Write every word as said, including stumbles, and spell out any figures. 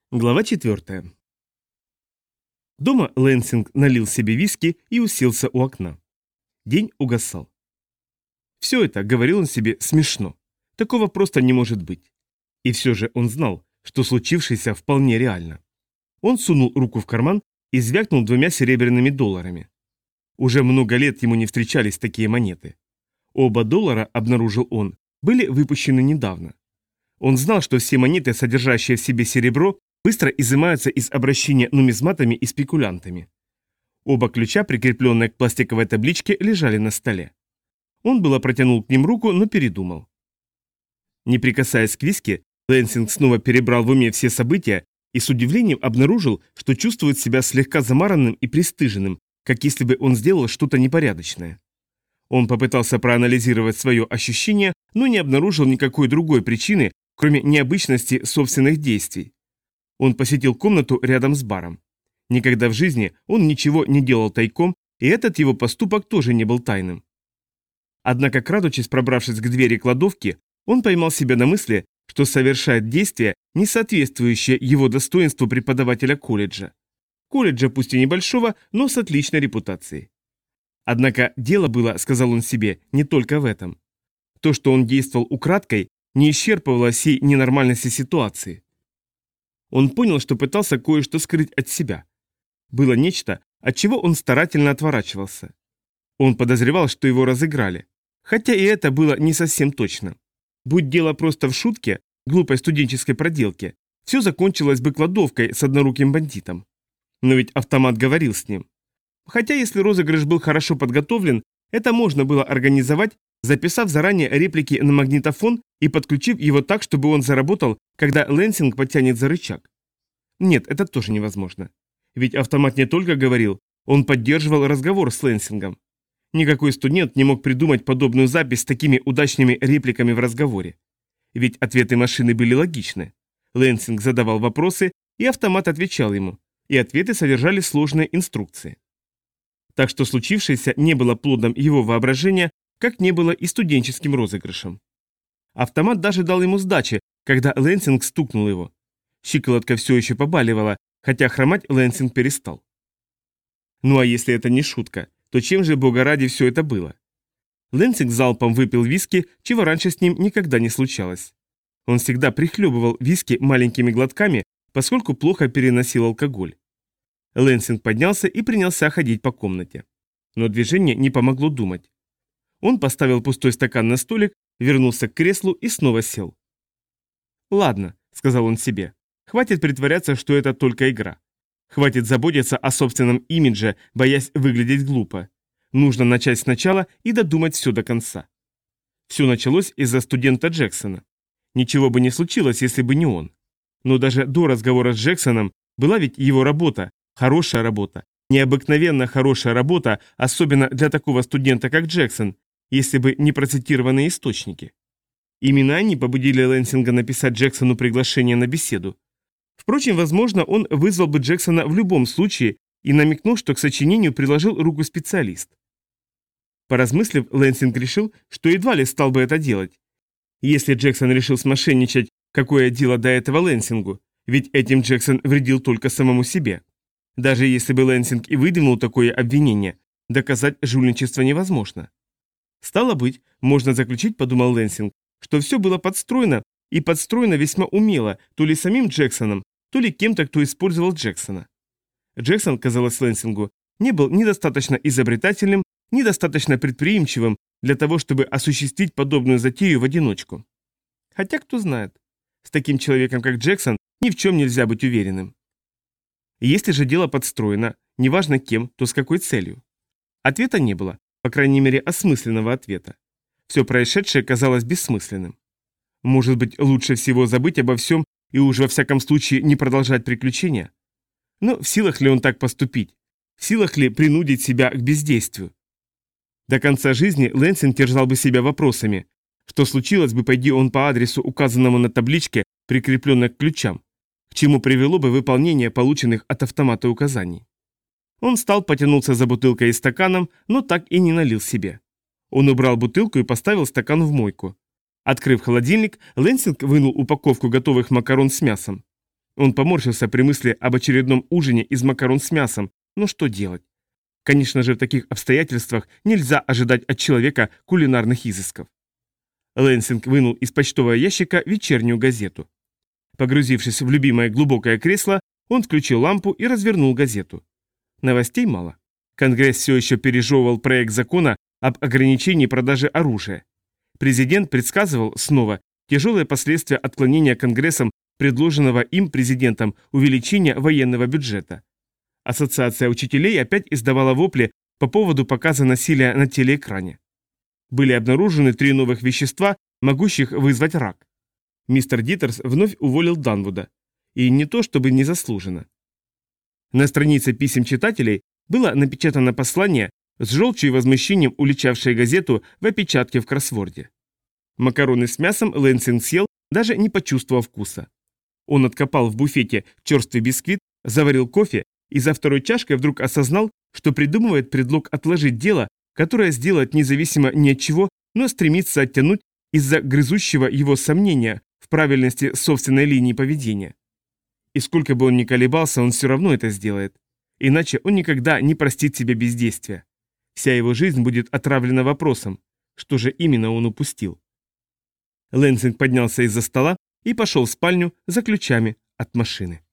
Глава четвертая. Дома Лэнсинг налил себе виски и уселся у окна. День угасал. Все это, говорил он себе, смешно. Такого просто не может быть. И все же он знал, что случившееся вполне реально. Он сунул руку в карман и звякнул двумя серебряными долларами. Уже много лет ему не встречались такие монеты. Оба доллара, обнаружил он, были выпущены недавно. Он знал, что все монеты, содержащие в себе серебро, быстро изымаются из обращения нумизматами и спекулянтами. Оба ключа, прикрепленные к пластиковой табличке, лежали на столе. Он было протянул к ним руку, но передумал. Не прикасаясь к виски, Лэнсинг снова перебрал в уме все события и с удивлением обнаружил, что чувствует себя слегка замаранным и пристыженным, как если бы он сделал что-то непорядочное. Он попытался проанализировать свое ощущение, но не обнаружил никакой другой причины, кроме необычности собственных действий. Он посетил комнату рядом с баром. Никогда в жизни он ничего не делал тайком, и этот его поступок тоже не был тайным. Однако, крадучись, пробравшись к двери кладовки, он поймал себя на мысли, что совершает действие, не соответствующее его достоинству преподавателя колледжа. Колледжа, пусть и небольшого, но с отличной репутацией. Однако дело было, сказал он себе, не только в этом. То, что он действовал украдкой, не исчерпывало всей ненормальности ситуации. Он понял, что пытался кое-что скрыть от себя. Было нечто, от чего он старательно отворачивался. Он подозревал, что его разыграли. Хотя и это было не совсем точно. Будь дело просто в шутке, глупой студенческой проделке, все закончилось бы кладовкой с одноруким бандитом. Но ведь автомат говорил с ним. Хотя если розыгрыш был хорошо подготовлен, это можно было организовать, записав заранее реплики на магнитофон и подключив его так, чтобы он заработал, когда Лэнсинг потянет за рычаг. Нет, это тоже невозможно. Ведь автомат не только говорил, он поддерживал разговор с Лэнсингом. Никакой студент не мог придумать подобную запись с такими удачными репликами в разговоре. Ведь ответы машины были логичны. Лэнсинг задавал вопросы, и автомат отвечал ему, и ответы содержали сложные инструкции. Так что случившееся не было плодом его воображения, как не было и студенческим розыгрышем. Автомат даже дал ему сдачи, когда Лэнсинг стукнул его. Щиколотка все еще побаливала, хотя хромать Лэнсинг перестал. Ну а если это не шутка, то чем же, бога ради, все это было? Лэнсинг залпом выпил виски, чего раньше с ним никогда не случалось. Он всегда прихлебывал виски маленькими глотками, поскольку плохо переносил алкоголь. Лэнсинг поднялся и принялся ходить по комнате. Но движение не помогло думать. Он поставил пустой стакан на столик, вернулся к креслу и снова сел. «Ладно», — сказал он себе, — «хватит притворяться, что это только игра. Хватит заботиться о собственном имидже, боясь выглядеть глупо. Нужно начать сначала и додумать все до конца». Все началось из-за студента Джексона. Ничего бы не случилось, если бы не он. Но даже до разговора с Джексоном была ведь его работа, хорошая работа, необыкновенно хорошая работа, особенно для такого студента, как Джексон, если бы не процитированные источники. Именно они побудили Лэнсинга написать Джексону приглашение на беседу. Впрочем, возможно, он вызвал бы Джексона в любом случае и намекнул, что к сочинению приложил руку специалист. Поразмыслив, Лэнсинг решил, что едва ли стал бы это делать. Если Джексон решил смошенничать, какое дело до этого Лэнсингу, ведь этим Джексон вредил только самому себе. Даже если бы Лэнсинг и выдвинул такое обвинение, доказать жульничество невозможно. Стало быть, можно заключить, подумал Лэнсинг, что все было подстроено, и подстроено весьма умело, то ли самим Джексоном, то ли кем-то, кто использовал Джексона. Джексон, казалось Лэнсингу, не был недостаточно изобретательным, недостаточно предприимчивым для того, чтобы осуществить подобную затею в одиночку. Хотя, кто знает, с таким человеком, как Джексон, ни в чем нельзя быть уверенным. Если же дело подстроено, неважно кем, то с какой целью? Ответа не было, по крайней мере, осмысленного ответа. Все происшедшее казалось бессмысленным. Может быть, лучше всего забыть обо всем и уж во всяком случае не продолжать приключения? Но в силах ли он так поступить? В силах ли принудить себя к бездействию? До конца жизни Лэнсинг терзал бы себя вопросами, что случилось бы, пойди он по адресу, указанному на табличке, прикрепленной к ключам, к чему привело бы выполнение полученных от автомата указаний. Он встал, потянулся за бутылкой и стаканом, но так и не налил себе. Он убрал бутылку и поставил стакан в мойку. Открыв холодильник, Лэнсинг вынул упаковку готовых макарон с мясом. Он поморщился при мысли об очередном ужине из макарон с мясом, но что делать? Конечно же, в таких обстоятельствах нельзя ожидать от человека кулинарных изысков. Лэнсинг вынул из почтового ящика вечернюю газету. Погрузившись в любимое глубокое кресло, он включил лампу и развернул газету. Новостей мало. Конгресс все еще пережевывал проект закона об ограничении продажи оружия. Президент предсказывал снова тяжелые последствия отклонения Конгрессом предложенного им президентом увеличения военного бюджета. Ассоциация учителей опять издавала вопли по поводу показа насилия на телеэкране. Были обнаружены три новых вещества, могущих вызвать рак. Мистер Дитерс вновь уволил Данвуда. И не то чтобы незаслуженно. На странице писем читателей было напечатано послание с желчью и возмущением, уличавшее газету в опечатке в кроссворде. Макароны с мясом Лэнсинг съел, даже не почувствовав вкуса. Он откопал в буфете черствый бисквит, заварил кофе и за второй чашкой вдруг осознал, что придумывает предлог отложить дело, которое сделать независимо ни от чего, но стремится оттянуть из-за грызущего его сомнения в правильности собственной линии поведения. И сколько бы он ни колебался, он все равно это сделает. Иначе он никогда не простит себе бездействия. Вся его жизнь будет отравлена вопросом, что же именно он упустил. Лэнсинг поднялся из-за стола и пошел в спальню за ключами от машины.